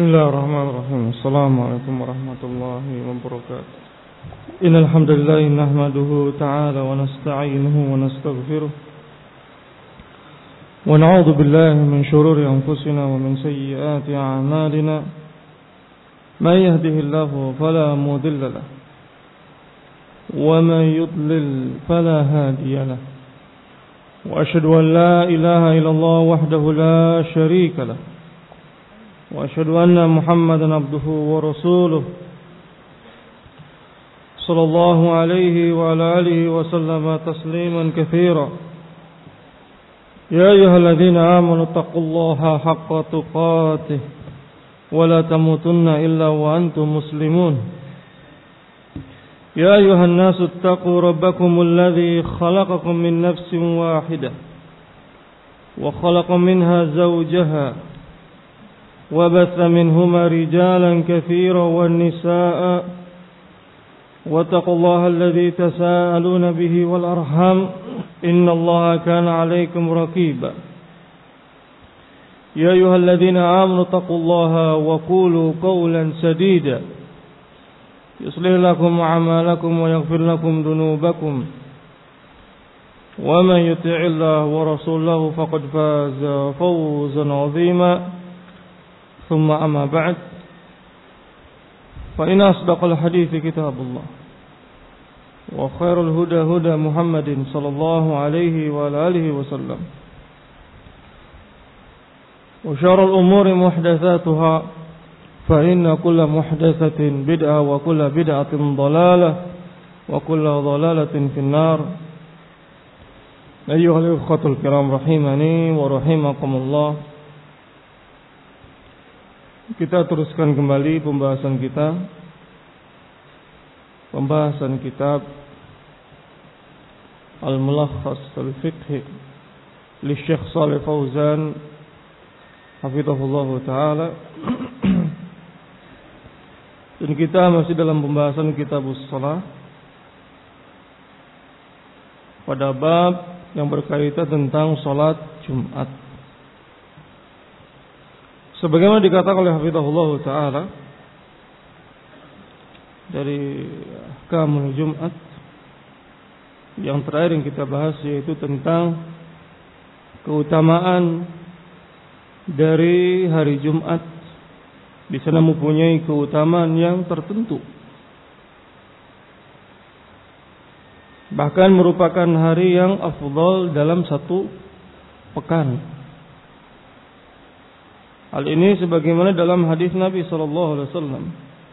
Bismillahirrahmanirrahim. Assalamualaikum warahmatullahi wabarakatuh. Innal hamdalillah nahmaduhu ta'ala wa nasta'inuhu wa nastaghfiruh. Wa na'udzu billahi min shururi anfusina wa min sayyiati a'malina. May yahdihillahu fala mudilla lahu wa may yudlil fala hadiya lahu. Wa asyhadu an la ilaha illallah wahdahu la syarika lahu. وأشهد أن محمدا عبده ورسوله صلى الله عليه وعلى آله وسلم تسليما كثيرا يا أيها الذين آمنوا اتقوا الله حق تقاته ولا تموتن إلا وأنتم مسلمون يا أيها الناس اتقوا ربكم الذي خلقكم من نفس واحدة وخلق منها زوجها وبث منهما رجالا كثيرا والنساء واتقوا الله الذي تساءلون به والأرحام إن الله كان عليكم رقيبا يا أيها الذين آمنوا اتقوا الله وقولوا قولا سديدا يصلح لكم أعمالكم ويغفر لكم ذنوبكم ومن يطع الله ورسوله فقد فاز فوزا عظيما ثم أما بعد فإن أصدق الحديث كتاب الله وخير الهدى هدى محمد صلى الله عليه وعلى آله وسلم وشر الأمور محدثاتها فإن كل محدثة بدعة وكل بدعة ضلالة وكل ضلالة في النار أيها الإخوة الكرام رحمني ورحمكم الله. Kita teruskan kembali pembahasan kitab Al-Mulakhas Al-Fiqhi li Syekh Shalih Fauzan hafizahullah taala. Dan kita masih dalam pembahasan Kitabus Shalah pada bab yang berkaitan tentang salat Jumat. Sebagaimana dikatakan oleh hafizahullah taala dari ahkamul Jumat yang terakhir yang kita bahas, yaitu tentang keutamaan dari hari Jumat. Di sana mempunyai keutamaan yang tertentu, bahkan merupakan hari yang afdal dalam satu pekan. Hal ini sebagaimana dalam hadis Nabi sallallahu alaihi wasallam,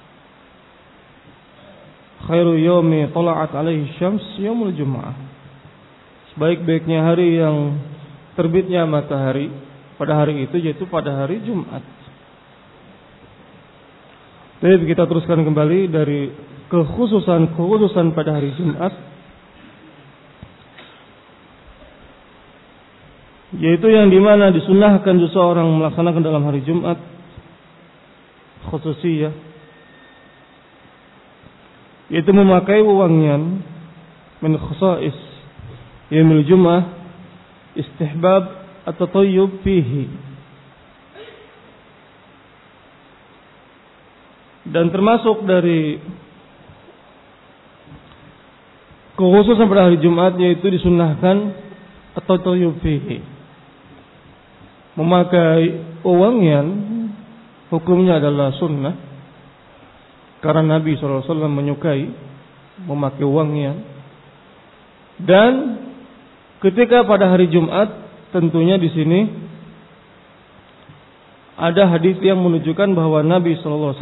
khairu yaumi tala'at alaihi syams yaumul jumu'ah. Sebaik-baiknya hari yang terbitnya matahari pada hari itu yaitu pada hari Jumat. Jadi kita teruskan kembali dari kekhususan pada hari Jumat, yaitu yang dimana disunahkan seseorang melaksanakan dalam hari Jumat khususiyah, yaitu memakai wewangian min khusais yaumil Jum'ah, istihbab at-tatayyub fihi. Dan termasuk dari kekhususan pada hari Jumat yaitu disunahkan at-tatayyub fihi. Memakai wewangian hukumnya adalah sunnah, karena Nabi SAW menyukai memakai wewangian. Dan ketika pada hari Jumat, tentunya di sini ada hadis yang menunjukkan bahwa Nabi SAW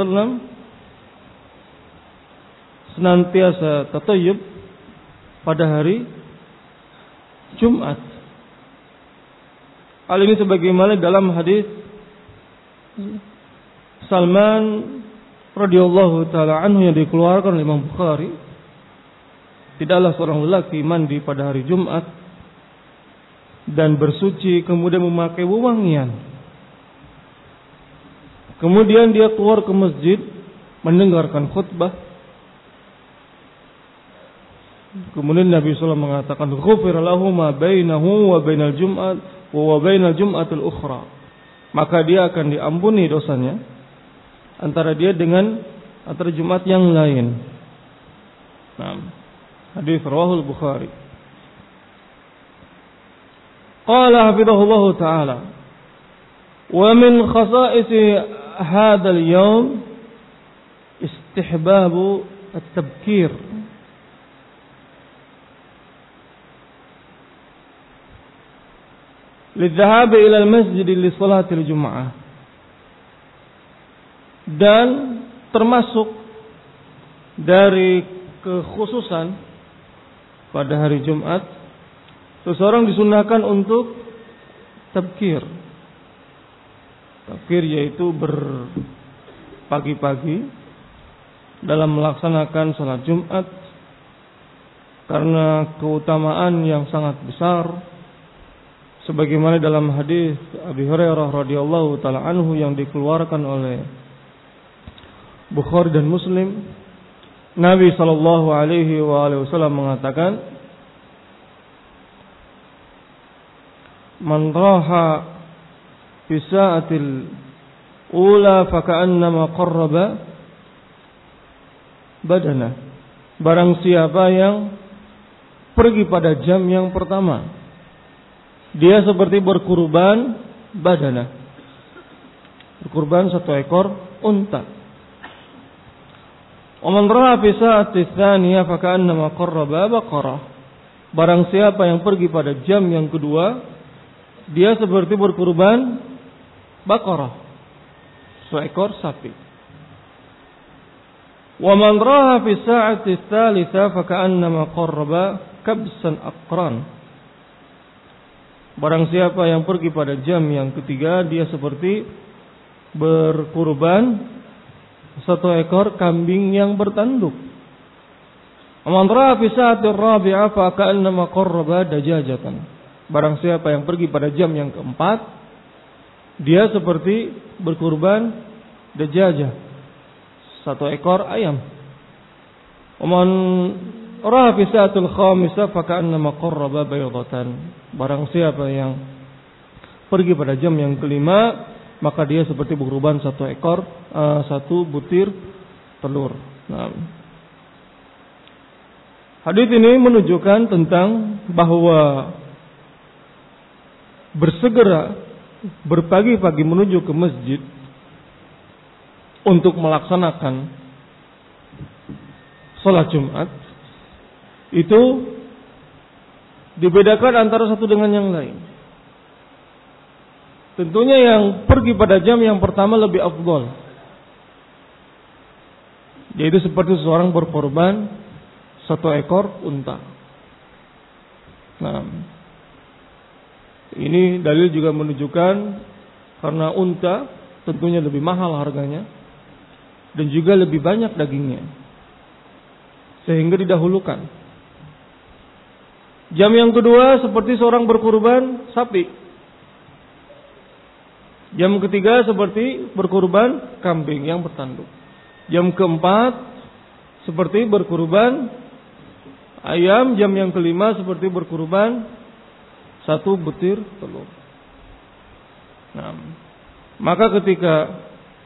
senantiasa tatayyub pada hari Jumat. Hal ini sebagaimana dalam hadis Salman radhiyallahu taala anhu yang dikeluarkan oleh Imam Bukhari, tidaklah seorang lelaki mandi pada hari Jumat dan bersuci kemudian memakai wewangian, kemudian dia keluar ke masjid mendengarkan khutbah, kemudian Nabi SAW mengatakan ghufira lahu ma bainahu wa bainal jum'at wa bainal jum'atil ukhra, maka dia akan diampuni dosanya antara dia dengan antara Jumat yang lain. Nah, hadis rawahul Bukhari. Qala hafizahullah taala wa min khasa'is hadzal yawm istihbabu at-tabkir lidhahab ila al-masjid li salatil jumu'ah. Dan termasuk dari kekhususan pada hari Jumat, seseorang disunahkan untuk tabkir. Tabkir yaitu berpagi-pagi dalam melaksanakan salat Jumat karena keutamaan yang sangat besar, sebagaimana dalam hadis Abi Hurairah radhiyallahu taala anhu yang dikeluarkan oleh Bukhari dan Muslim. Nabi sallallahu alaihi wasallam mengatakan, "Man raha fi sa'atil ula fa ka'annama qarraba badana." Barang siapa yang pergi pada jam yang pertama, dia seperti berkurban badana, berkurban satu ekor unta. Waman raha fi sa'ati tsaniyah fa ka'annama qarraba baqarah. Barang siapa yang pergi pada jam yang kedua, dia seperti berkurban baqarah, seekor sapi. Waman raha fi sa'ati tsalitsah fa ka'annama qarraba kabsan aqran. Barang siapa yang pergi pada jam yang ketiga, dia seperti berkurban satu ekor kambing yang bertanduk. Man ra'a fi sa'atir rabi'ah fa ka'annama qarraba dajajatan. Barang siapa yang pergi pada jam yang keempat, dia seperti berkurban dajajah, satu ekor ayam. Man ra'a fi sa'atil khamisah fa ka'annama qarraba baydatan. Barang siapa yang pergi pada jam yang kelima, maka dia seperti berkurban satu butir telur. Nah, hadis ini menunjukkan tentang bahwa bersegera berpagi-pagi menuju ke masjid untuk melaksanakan salat Jumat itu dibedakan antara satu dengan yang lain. Tentunya yang pergi pada jam yang pertama lebih afdal, yaitu seperti seorang berkorban satu ekor unta. Nah, ini dalil juga menunjukkan karena unta tentunya lebih mahal harganya dan juga lebih banyak dagingnya, sehingga didahulukan. Jam yang kedua seperti seorang berkurban sapi. Jam ketiga seperti berkurban kambing yang bertanduk. Jam keempat seperti berkurban ayam. Jam yang kelima seperti berkurban satu butir telur. Nah, maka ketika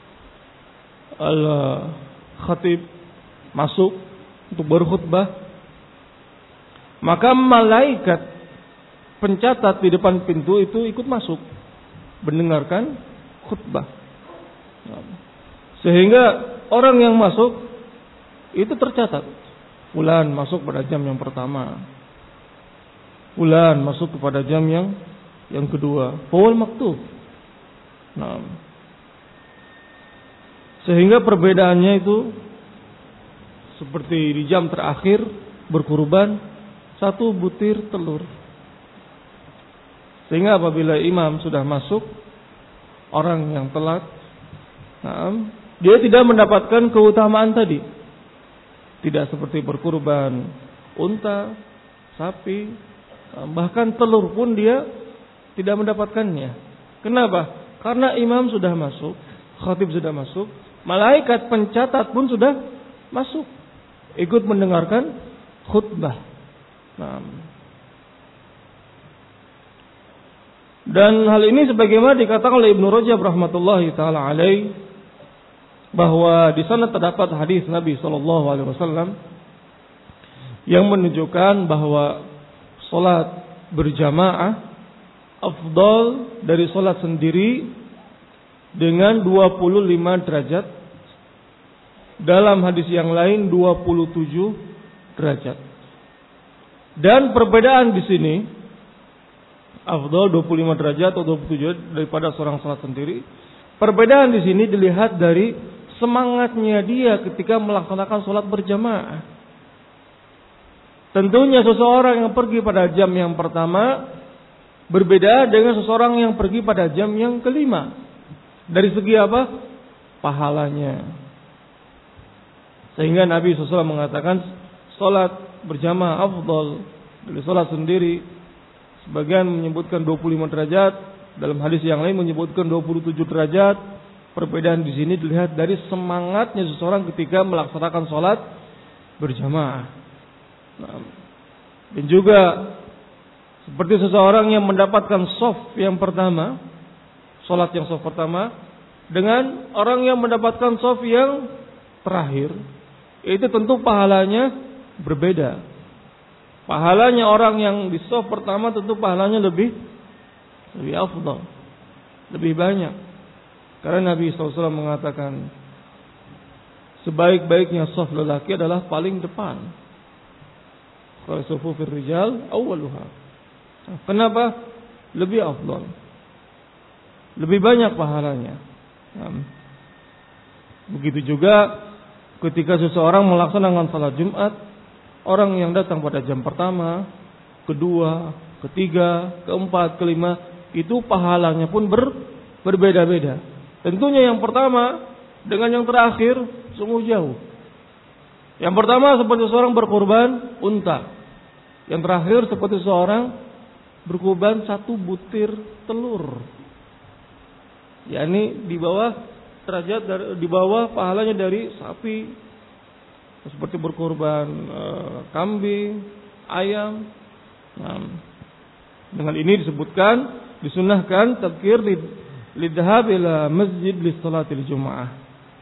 al-khatib masuk untuk berkhutbah, maka malaikat pencatat di depan pintu itu ikut masuk mendengarkan khutbah. Sehingga orang yang masuk itu tercatat. Fulan masuk pada jam yang pertama, fulan masuk kepada jam yang kedua. Fawal maktub. Nah, sehingga perbedaannya itu seperti di jam terakhir berkurban satu butir telur. Sehingga apabila imam sudah masuk, orang yang telat, dia tidak mendapatkan keutamaan tadi. Tidak seperti berkurban unta, sapi, bahkan telur pun dia tidak mendapatkannya. Kenapa? Karena imam sudah masuk, khatib sudah masuk, malaikat pencatat pun sudah masuk, ikut mendengarkan khutbah. Dan hal ini sebagaimana dikatakan oleh Ibnu Rajab rahmatullahi taala alaih bahwa di sana terdapat hadis Nabi sallallahu alaihi wasallam yang menunjukkan bahwa salat berjamaah afdal dari salat sendiri dengan 25 derajat. Dalam hadis yang lain 27 derajat. Dan perbedaan di sini afdal 25 derajat atau 27 daripada seorang salat sendiri. Perbedaan di sini dilihat dari semangatnya dia ketika melaksanakan salat berjamaah. Tentunya seseorang yang pergi pada jam yang pertama berbeda dengan seseorang yang pergi pada jam yang kelima. Dari segi apa? Pahalanya. Sehingga Nabi SAW mengatakan salat berjamaah afdal dari salat sendiri. Sebagian menyebutkan 25 derajat, dalam hadis yang lain menyebutkan 27 derajat. Perbedaan di sini dilihat dari semangatnya seseorang ketika melaksanakan salat berjamaah. Dan juga seperti seseorang yang mendapatkan shaf yang pertama, salat yang shaf pertama, dengan orang yang mendapatkan shaf yang terakhir, itu tentu pahalanya berbeda. Pahalanya orang yang di shaf pertama tentu pahalanya lebih afdal, lebih banyak. Karena Nabi SAW mengatakan sebaik-baiknya shaf lelaki adalah paling depan. Kalau sufufir rijal awwaluha. Kenapa? Lebih afdal, lebih banyak pahalanya. Begitu juga ketika seseorang melaksanakan salat Jumat, orang yang datang pada jam pertama, kedua, ketiga, keempat, kelima, itu pahalanya pun berbeda-beda. Tentunya yang pertama dengan yang terakhir sungguh jauh. Yang pertama seperti seorang berkorban unta. Yang terakhir seperti seorang berkorban 1 butir telur. yakni di bawah derajat di bawah pahalanya dari sapi, seperti berkorban kambing, ayam. Nah, dengan ini disebutkan disunahkan tadhkir lidhhab ila masjid lis-salatil jumu'ah.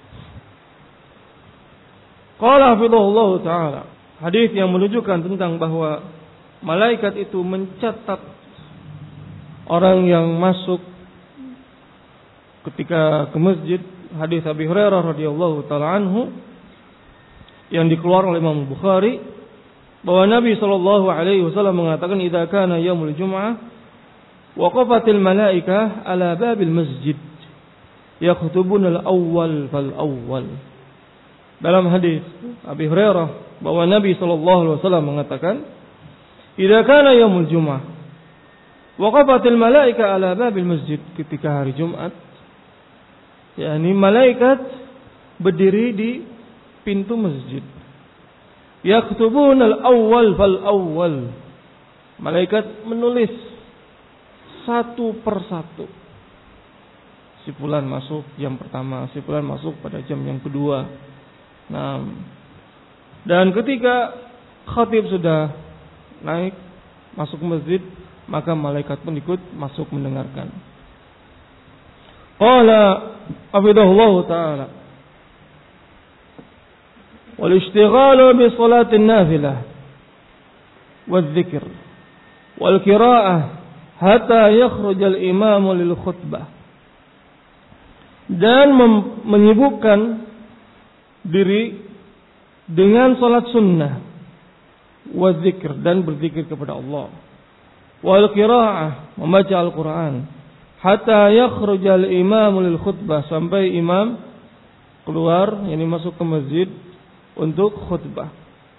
Qala hafizahullah taala, hadis yang menunjukkan tentang bahwa malaikat itu mencatat orang yang masuk ketika ke masjid. Hadis Abi Hurairah radhiyallahu taala anhu yang dikeluarkan oleh Imam Bukhari, bahwa Nabi sallallahu alaihi wasallam mengatakan, "Idza kana yaumul jumu'ah waqafatil malaikah ala babil masjid yakhtubuna al-awwal fal awwal." Dalam hadis Abi Hurairah bahwa Nabi sallallahu alaihi wasallam mengatakan, "Idza kana yaumul jumu'ah waqafatil malaikah ala babil masjid," ketika hari Jumat, yakni malaikat berdiri di pintu masjid. Yaktubun al-awwal fal awwal. Malaikat menulis satu persatu. Si fulan masuk jam pertama, si fulan masuk pada jam yang kedua. Nah, dan ketika khatib sudah naik masuk masjid, maka malaikat pun ikut masuk mendengarkan. Qala hafizahullah taala, wal ishtighalu bi salatin nafilah wal dzikr wal qiraa'ah hatta yakhruj al imam lil khutbah, dan menyibukkan diri dengan salat sunnah, wa dzikr, dan berzikir kepada Allah, wal qiraa'ah, membaca Al-Quran, hatta yakhrujal imam lil khutbah, sampai imam keluar, yakni masuk ke masjid untuk khutbah.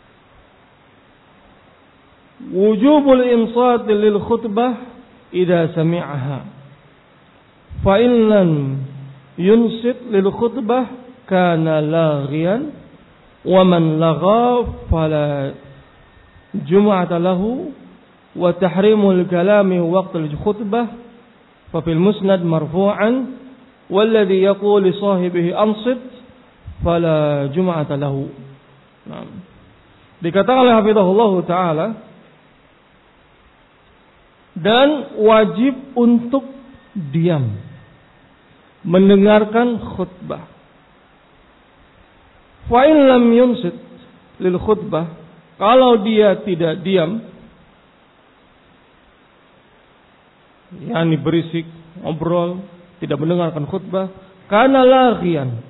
Wujubul insat lil khutbah idza sami'aha, fa in lam yunsit lil khutbah kana laghiyan, wa man lagha fala jum'ata lahu, wa tahrimul kalami waqtal khutbah fa fil musnad marfu'an walladhi yaqulu li sahibihi ansit fala jum'ata lahu. Nah, dikatakan oleh hafizahullah taala, dan wajib untuk diam mendengarkan khutbah. Fa in lam yunsit lil khutbah, kalau dia tidak diam, yakni berisik, ngobrol, tidak mendengarkan khutbah, kana laghiyan,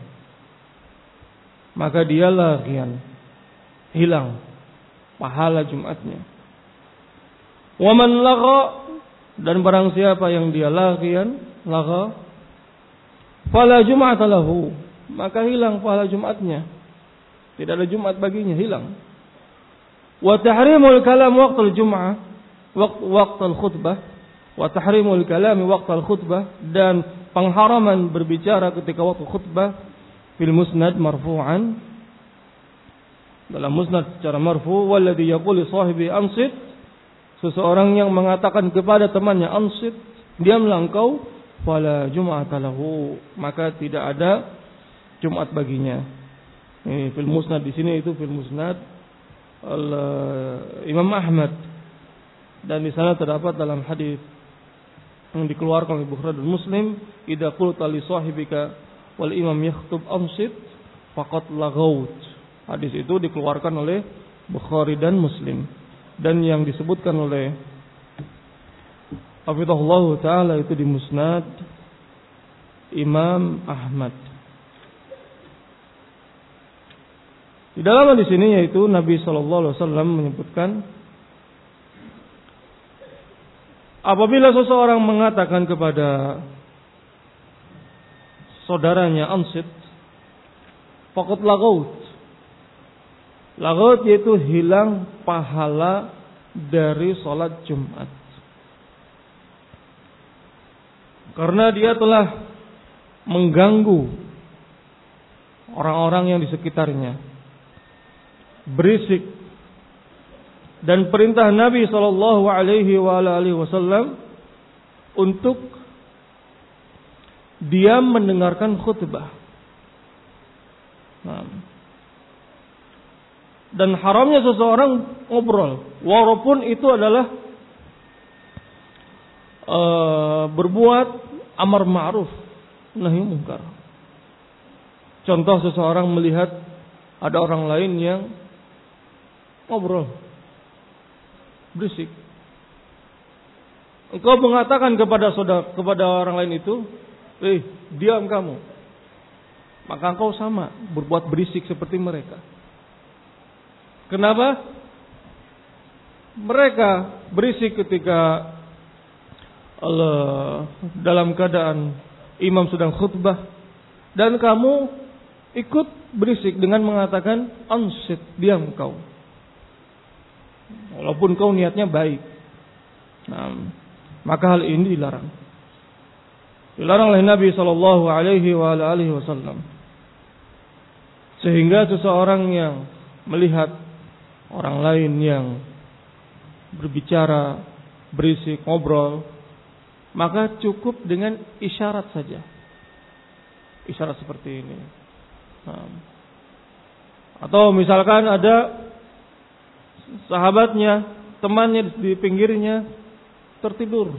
maka dia laghiyan, hilang pahala Jumatnya. Wa man lagha, dan barang siapa yang dia laghiyan, lagha, fala jum'ata lahu, maka hilang pahala Jumatnya. Tidak ada Jumat baginya, hilang. Wa tahrimul kalam waqtal jum'ah, waqtal khutbah, wa tahrimul kalami waqtal khutbah, dan pengharaman berbicara ketika waktu khutbah, fil musnad marfu'an, dalam musnad secara marfu', walladhi yaqulu sahibi ansit, seseorang yang mengatakan kepada temannya ansit, diamlah engkau, fala jum'ata lahu, maka tidak ada Jumat baginya. Ini fil musnad di sini, itu fil musnad Imam Ahmad, dan di sana terdapat dalam hadis yang dikeluarkan oleh Bukhari dan Muslim, idza qulta li sahibika wal imam yakhutub ansit faqad lagaut. Hadis itu dikeluarkan oleh Bukhari dan Muslim, dan yang disebutkan oleh hafizahullah taala itu di musnad Imam Ahmad. Di dalam hadis ini yaitu Nabi sallallahu alaihi wasallam menyebutkan, apabila seseorang mengatakan kepada saudaranya ansit, faqad lagaut. Lagaut yaitu hilang pahala dari salat Jumat. Karena dia telah mengganggu orang-orang yang di sekitarnya, berisik, dan perintah Nabi sallallahu alaihi wasallam untuk diam mendengarkan khutbah. Dan haramnya seseorang ngobrol, walaupun itu adalah berbuat amar ma'ruf nahi munkar. Contoh, seseorang melihat ada orang lain yang ngobrol, berisik, engkau mengatakan kepada orang lain itu, diam kamu, maka engkau sama berbuat berisik seperti mereka. Kenapa? Mereka berisik ketika dalam keadaan imam sedang khutbah, dan kamu ikut berisik dengan mengatakan ansit, diam kau, walaupun kau niatnya baik. Maka hal ini dilarang oleh Nabi sallallahu alaihi wasallam. Sehingga seseorang yang melihat orang lain yang berbicara, berisik, ngobrol, maka cukup dengan isyarat saja. Isyarat seperti ini. Atau misalkan ada sahabatnya, temannya di pinggirnya tertidur,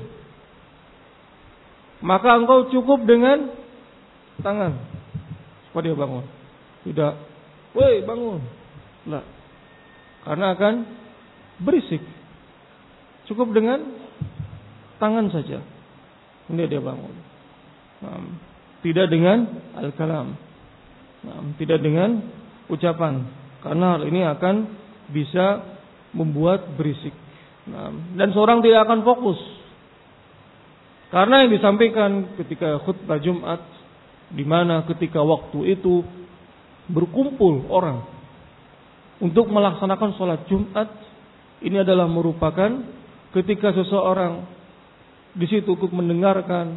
maka engkau cukup dengan tangan supaya dia bangun. Tidak, woi bangun, lah, karena akan berisik. Cukup dengan tangan saja, ini dia bangun. Tidak dengan al-kalam, tidak dengan ucapan, karena hal ini akan bisa membuat berisik. Dan seorang tidak akan fokus, karena yang disampaikan ketika khutbah Jumat, di mana ketika waktu itu berkumpul orang untuk melaksanakan sholat Jumat, ini adalah merupakan ketika seseorang di situ untuk mendengarkan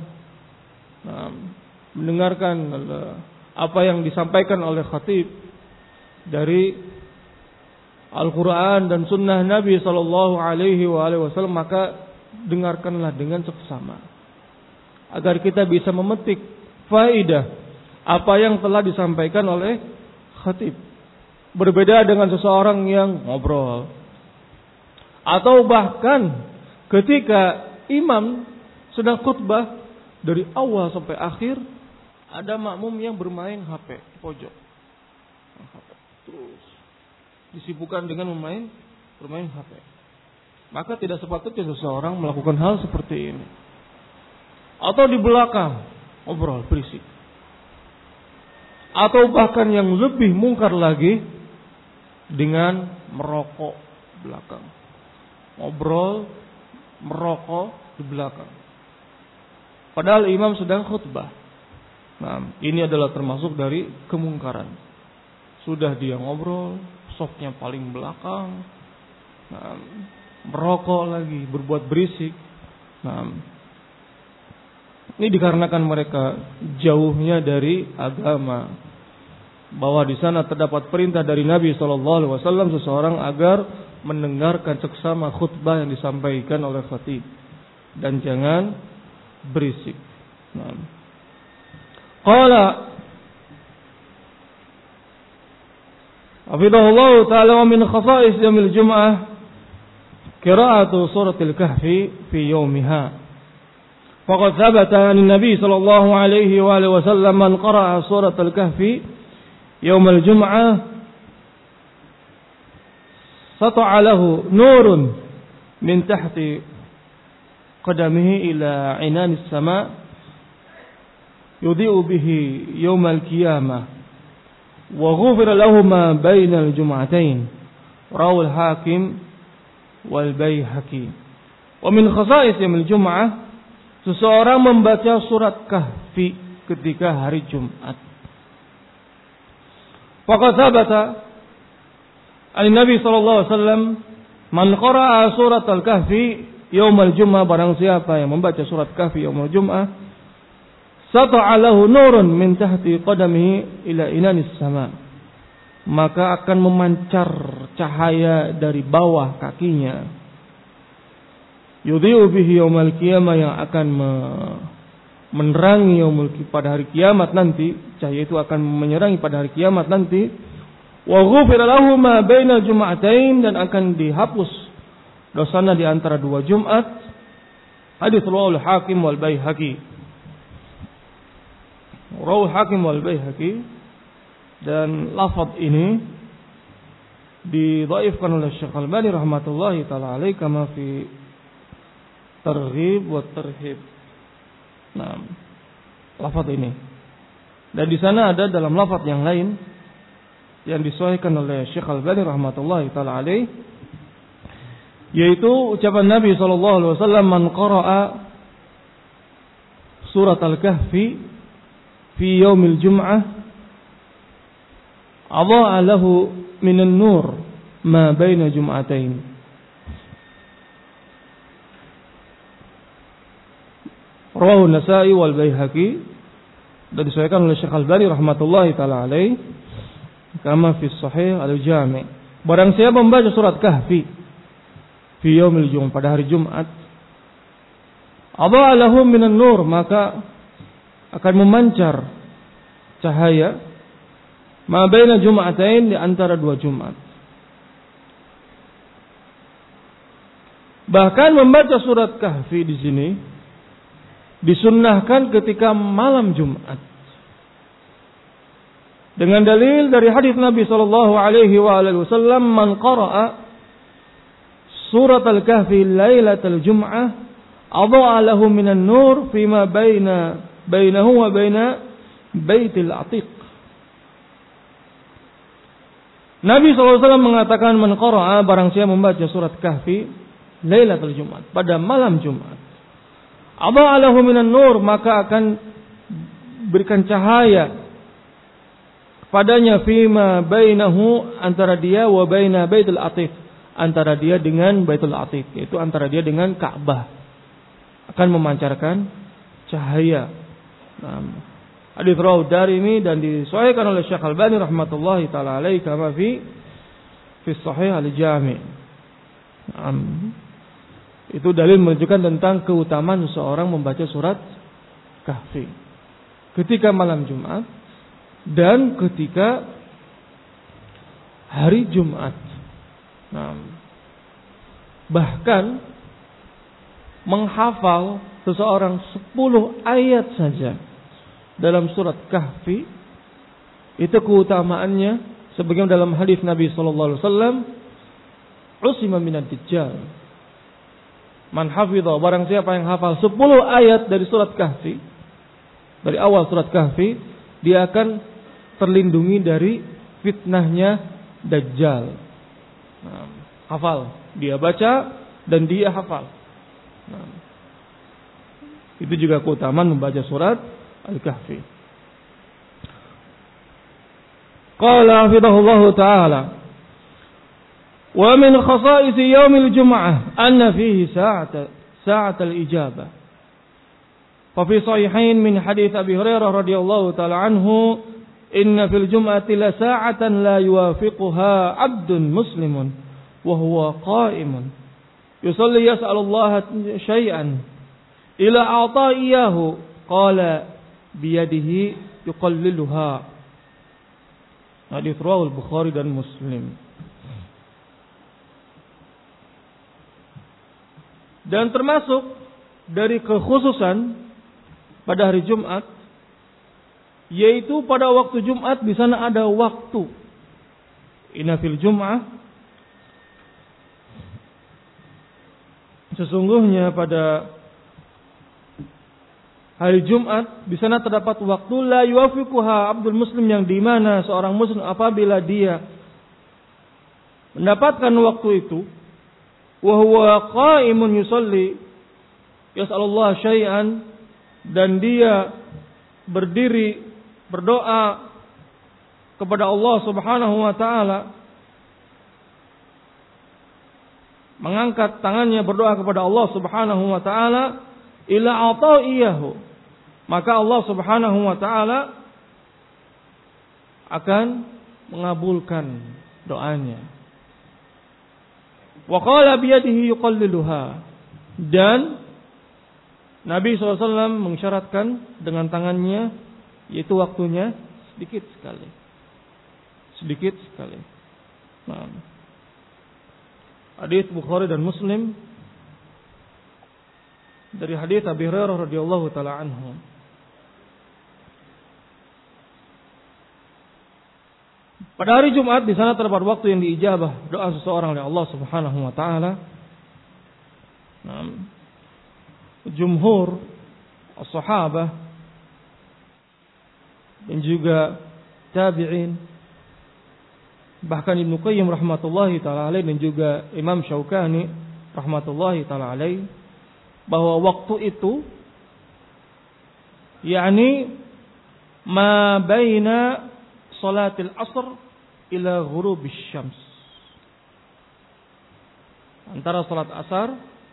apa yang disampaikan oleh khatib dari Al-Quran dan Sunnah Nabi Sallallahu Alaihi Wasallam, maka dengarkanlah dengan seksama agar kita bisa memetik faidah apa yang telah disampaikan oleh khatib. Berbeda dengan seseorang yang ngobrol, atau bahkan ketika imam sedang khutbah dari awal sampai akhir, ada makmum yang bermain HP di pojok. Terus disibukkan dengan bermain HP. Maka tidak sepatutnya seseorang melakukan hal seperti ini. Atau di belakang ngobrol berisik. Atau bahkan yang lebih mungkar lagi dengan merokok belakang. Ngobrol, merokok di belakang. Padahal imam sedang khutbah. Nah, ini adalah termasuk dari kemungkaran. Sudah dia ngobrol, sofnya paling belakang. Nah, merokok lagi, berbuat berisik. Nah, ini dikarenakan mereka jauhnya dari agama. Bahwa di sana terdapat perintah dari Nabi SAW seseorang agar mendengarkan seksama khutbah yang disampaikan oleh khatib dan jangan berisik. Nah. Qala Hafidhahullah ta'ala wa min khasa'is yaumil jum'ah qira'atu suratil kahfi fi yaumiha. Faqad thabata 'an Nabi sallallahu alaihi wa alihi wasallam man qara'a suratal kahfi yaumil jum'ah sata'a lahu nurun min tahti qadamihi ila 'inanis sama' yudhi'u bihi yaumal qiyamah wa ghufira lahu ma bainal jum'atain rawal hakim wal baihaqi. Wa min khasa'is yaumil jum'ah, seseorang membaca surat Kahfi ketika hari Jumat. Faqad thabata an Nabi sallallahu alaihi wasallam man qara'a surat al-Kahfi yaumal jum'ah, barang siapa yang membaca surat Kahfi yaumul jum'ah sata'a lahu nurun min tahti qadamihi ila inanis sama, maka akan memancar cahaya dari bawah kakinya, yudhi'u bihi yaumal qiyamah, yang akan menerangi pada hari kiamat nanti. Cahaya itu akan menyerangi pada hari kiamat nanti. Wa ghufira lahu ma bainal jum'atain, dan akan dihapus dosanya di antara dua Jumat. Hadits rawahul Hakim wal Baihaqi. Rawahul Hakim wal Baihaqi, dan lafaz ini didhaifkan oleh Syekh Al-Albani rahmatullahi taala alaihi kama fi Targhib wa Tarhib. Nah, lafaz ini. Dan di sana ada dalam lafaz yang lain yang disahihkan oleh Syekh Al-Albani rahmatullahi taala alaihi, yaitu ucapan Nabi sallallahu alaihi wasallam, man qara'a surat al-Kahfi fi yaumil jum'ah adha'a lahu minan nur ma baina jum'atain. Rawahu Nasa'i wal Baihaqi, dan disahihkan oleh Syekh Al-Albani rahmatullahi taala alaihi kama fi Sahih Al-Jami'. Barang siapa membaca surat Kahfi fi yaumil jum'ah, pada hari Jumat, adha'a lahu minan nur, maka akan memancar cahaya ma baina jum'atain, di antara dua Jumat. Bahkan membaca surat Kahfi di sini disunnahkan ketika malam Jumat, dengan dalil dari hadis Nabi sallallahu alaihi wasallam, man qara'a surat al-Kahfi lailatal jum'ah adha'a lahu minan nur fima bainahu wa baina baitil atiq. Nabi SAW mengatakan, man qara'a, barang siapa membaca surat Kahfi lailatul Jumat, pada malam Jumat, adha'a lahu minan nur, maka akan berikan cahaya padanya fima bainahu, antara dia, wa baina baitul atiq, antara dia dengan Baitul Atiq, yaitu antara dia dengan Ka'bah, akan memancarkan cahaya. Hadits rawahu Darimi, dan disahihkan oleh Syekh Al-Albani rahmatullahi taala alaihi kama fi Sahih Al-Jami'. Itu dalil menunjukkan tentang keutamaan seseorang membaca surat Kahfi ketika malam Jumat dan ketika hari Jumat. Bahkan menghafal seseorang 10 ayat saja dalam surat Kahfi, itu keutamaannya sebagaimana dalam hadis Nabi sallallahu alaihi wasallam, usima minad dajjal. Man hafidha, barang siapa yang hafal 10 ayat dari surat Kahfi, dari awal surat Kahfi, dia akan terlindungi dari fitnahnya Dajjal. Nah, hafal, dia baca dan dia hafal. Nah, itu juga keutamaan membaca surat Al-Kahfi. Qala hafidhahullahu ta'ala, wa min khasa'is yaumil jum'ah anna fihi sa'atal ijabah. Fa fi sahihain min hadits Abi Hurairah radhiyallahu ta'ala anhu, inna fil jum'ati la sa'atan la yuwafiquha 'abdun muslimun wa huwa qa'imun yusalli yas'alullaha syai'an ila a'ta iyyahu qala biyadihi yuqalliluha. Hadits riwayat Bukhari dan Muslim. Dan termasuk dari kekhususan pada hari Jumat, yaitu pada waktu Jumat di sana ada waktu. Inna fil Jum'ah, sesungguhnya pada hari Jumat di sana terdapat waktu la yuwafiquha abdul muslim, yang di mana seorang muslim apabila dia mendapatkan waktu itu, wa huwa qa'imun yusalli yas'alullah syai'an, dan dia berdiri berdoa kepada Allah Subhanahu wa taala, mengangkat tangannya berdoa kepada Allah Subhanahu wa taala, ila ata'iyahu, maka Allah Subhanahu wa taala akan mengabulkan doanya. Wa qala biyadihi yuqalliluha, dan Nabi SAW mengisyaratkan dengan tangannya, yaitu waktunya sedikit sekali. Sedikit sekali. Nah, hadits Bukhari dan Muslim dari hadits Abi Hurairah radhiyallahu taala anhu. Pada hari Jumat di sana terdapat waktu yang diijabah doa seseorang oleh Allah Subhanahu wa taala. Nah, jumhur as-sahabah dan juga tabi'in, bahkan Ibnu Qayyim rahmatullahi taala alaih dan juga Imam Syaukani rahmatullahi taala alaih, bahwa waktu itu yakni ma baina salatil asr ila ghurubis syams, antara salat asar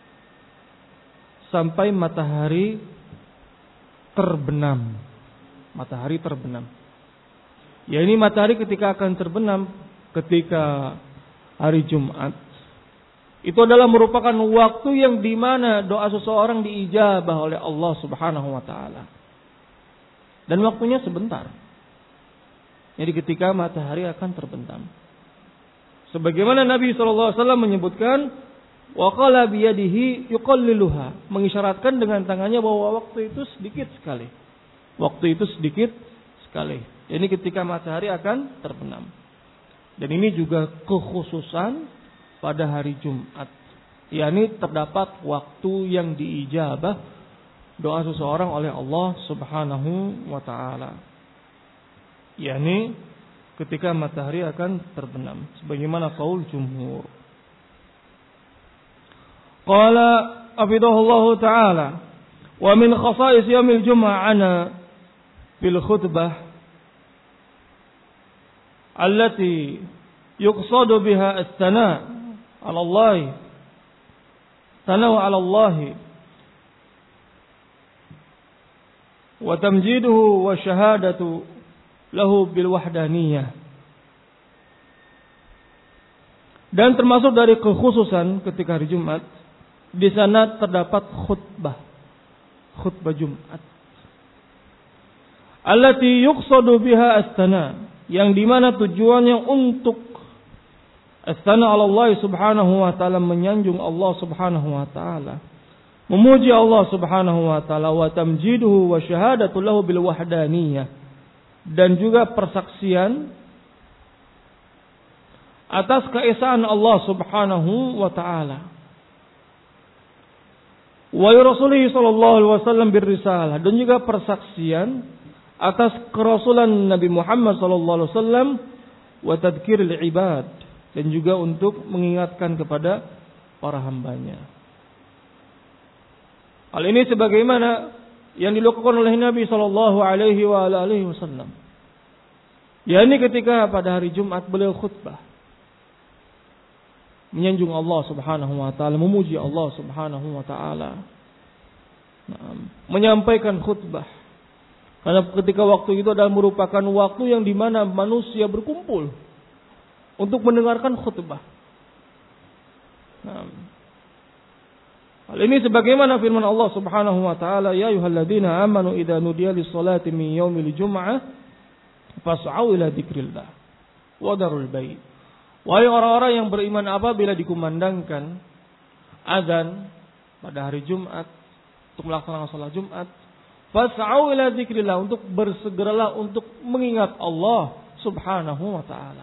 sampai matahari terbenam. Matahari terbenam. Ya, ini matahari ketika akan terbenam ketika hari Jumat, itu adalah merupakan waktu yang dimana doa seseorang diijabah oleh Allah Subhanahu wa taala. Dan waktunya sebentar. Jadi ketika matahari akan terbenam. Sebagaimana Nabi SAW menyebutkan, wa qala biyadihi yuqalliluha, mengisyaratkan dengan tangannya bahwa waktu itu sedikit sekali. Waktu itu sedikit sekali. Ini ketika matahari akan terbenam. Dan ini juga kekhususan pada hari Jumat. yakni terdapat waktu yang diijabah doa seseorang oleh Allah Subhanahu wa taala. Yakni ketika matahari akan terbenam sebagaimana qaul jumhur. Qala afidahullahu taala wa min khasa'is yaumil jum'ah ana bil khutbah allati yuqsadu biha as-sana' 'ala Allah sana'u 'ala Allah wa tamjiduhu wa syahadatu lahu bil wahdaniyah. Dan termasuk dari kekhususan ketika hari Jumat, di sana terdapat khutbah Jumat. Allati yuqsadu biha as-sana, yang dimana tujuannya untuk as-sana 'ala Allah Subhanahu wa taala, menyanjung Allah Subhanahu wa taala, memuji Allah Subhanahu wa taala, wa tamjiduhu wa syahadatu lahu bil wahdaniyah, dan juga persaksian atas keesaan Allah Subhanahu wa taala. Wa Rasulullah sallallahu alaihi wasallam birrisalah, dan juga persaksian atas kerasulan Nabi Muhammad sallallahu alaihi wasallam wa tadhkiril ibad, dan juga untuk mengingatkan kepada para hambanya. Hal ini sebagaimana yang dilakukan oleh Nabi sallallahu alaihi wasallam. yakni ketika pada hari Jumat beliau khutbah, menyanjung Allah Subhanahu wa taala, memuji Allah Subhanahu wa taala, menyampaikan khutbah. Karena ketika waktu itu adalah merupakan waktu yang dimana manusia berkumpul untuk mendengarkan khutbah. Hal ini sebagaimana firman Allah Subhanahu wa taala, ya ayyuhalladzina amanu idza nudiya lis-salati min yaumil jum'ah fas'au ila dzikrillah wa darul bait. Wahai orang-orang yang beriman, apabila dikumandangkan azan pada hari Jumat untuk melaksanakan salat Jumat, fas'au ila dzikrillah, untuk bersegeralah untuk mengingat Allah Subhanahu wa taala.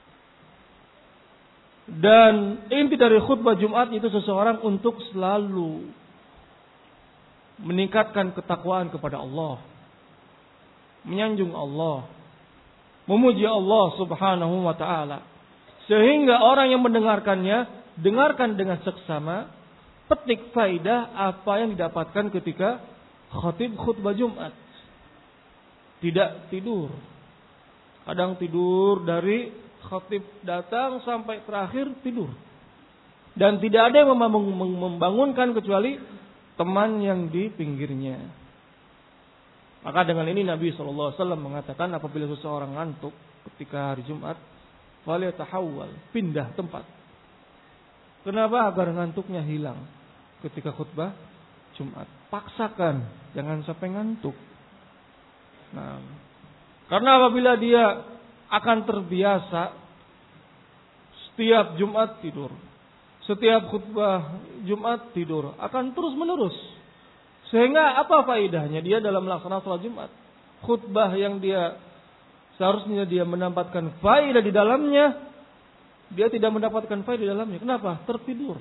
Dan inti dari khutbah Jumat itu seseorang untuk selalu meningkatkan ketakwaan kepada Allah, menyanjung Allah, memuji Allah Subhanahu wa taala, sehingga orang yang mendengarkannya dengarkan dengan seksama, petik faidah apa yang didapatkan ketika khatib khutbah Jumat. Tidak tidur. Kadang tidur dari khatib datang sampai terakhir tidur. Dan tidak ada yang membangunkan kecuali teman yang di pinggirnya. Maka dengan ini Nabi SAW mengatakan, apabila seseorang ngantuk ketika hari Jumat, falyatahawwal, pindah tempat. Kenapa? Agar ngantuknya hilang ketika khutbah Jumat. Paksakan, jangan sampai ngantuk. Nah, karena apabila dia akan terbiasa setiap Jumat tidur, setiap khutbah Jumat tidur, akan terus menerus. Sehingga apa faedahnya dia dalam melaksanakan salat Jumat? Khutbah yang dia seharusnya dia mendapatkan faedah di dalamnya, dia tidak mendapatkan faedah di dalamnya. Kenapa? Tertidur.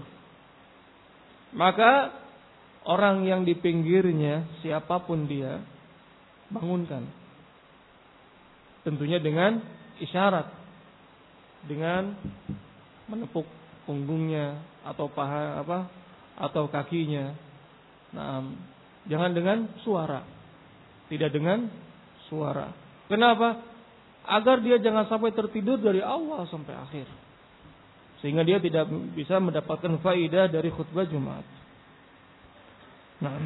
Maka orang yang di pinggirnya, siapapun dia, bangunkan. Tentunya dengan isyarat, dengan menepuk punggungnya atau paha atau kakinya. Nah, jangan dengan suara, tidak dengan suara. Kenapa? Agar dia jangan sampai tertidur dari awal sampai akhir, sehingga dia tidak bisa mendapatkan faidah dari khutbah Jumat. Nah,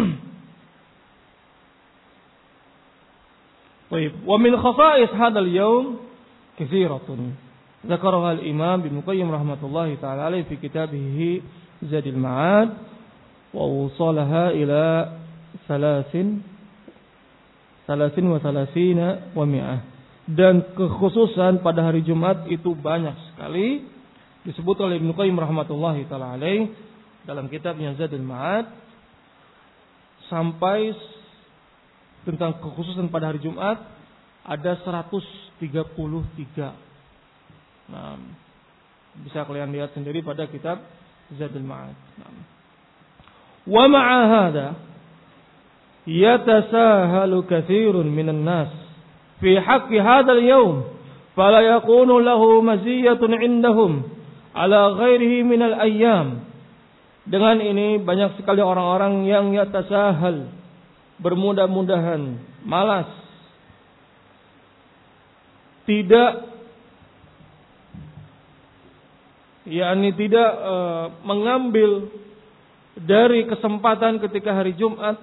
wa min khasa'is hadzal yaum katsiratun. Dzakaraha al-Imam Ibnu Qayyim rahmatullahi taala alaihi fi kitabih Zadul Ma'ad wa wasalaha ila 33 wa mi'ah. Dan kekhususan pada hari Jumat itu banyak sekali disebut oleh Ibnu Qayyim rahmatullahi taala alaihi dalam kitabnya Zadul Ma'ad, sampai tentang kekhususan pada hari Jumat ada 133. Nah, bisa kalian lihat sendiri pada kitab Zadul Ma'ad. Wa ma'a hadza yatasahalu katsirun minan nas fi haqqi hadzal yawm fala yakunu lahu maziyatun 'indahum ala ghairihi minal ayyam. Dengan ini banyak sekali orang-orang yang yatasahal, bermudah-mudahan, malas, tidak mengambil dari kesempatan ketika hari Jumat.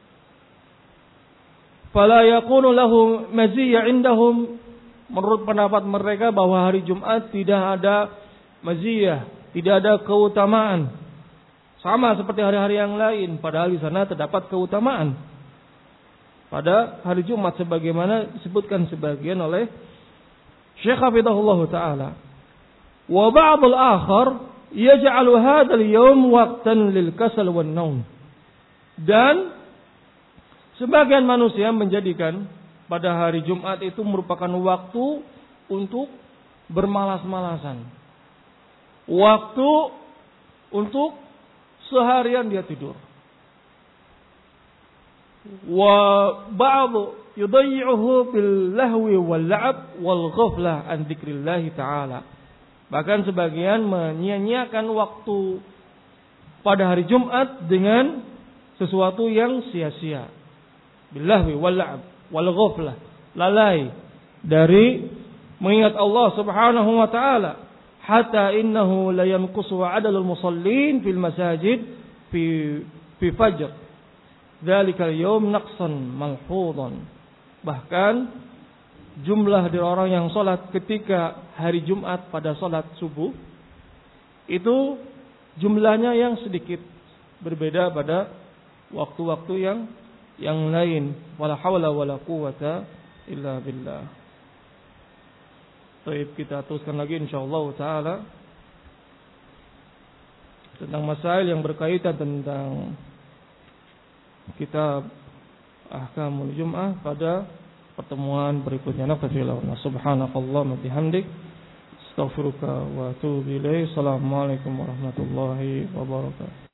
Fala yakunu lahu maziyah indahum, menurut pendapat mereka bahwa hari Jumat tidak ada maziyah, tidak ada keutamaan, sama seperti hari-hari yang lain, padahal di sana terdapat keutamaan pada hari Jumat sebagaimana disebutkan sebagian oleh Syekh Hafizahullah taala. Wa ba'dul akhar yaj'alu hadzal yawm waqtan lil kasal wan naum. Dan sebagian manusia menjadikan pada hari Jumat itu merupakan waktu untuk bermalas-malasan. Waktu untuk seharian dia tidur. Wa ba'du yudayyi'uhu bil lahwi wal la'ab wal ghaflah an dzikrillah ta'ala. Bahkan sebagian menyia-nyiakan waktu pada hari Jumat dengan sesuatu yang sia-sia. Bil lahwi wal la'ab wal ghaflah, lalai dari mengingat Allah Subhanahu wa taala. Hatta innahu la yanqusu 'adadul musallin fil masajid fi fajr dzalikal yaum naqsan malhudhan. Bahkan jumlah dari orang yang sholat ketika hari Jumat pada sholat subuh itu jumlahnya yang sedikit, berbeda pada waktu-waktu yang lain. Wala haula wala quwata illa billah. Baik, kita teruskan lagi insyaallah taala tentang masail yang berkaitan tentang kitab Ahkamul Jum'ah pada pertemuan berikutnya. Subhanakallahumma bihamdik astaghfiruka wa atubu ilaik. Assalamualaikum warahmatullahi wabarakatuh.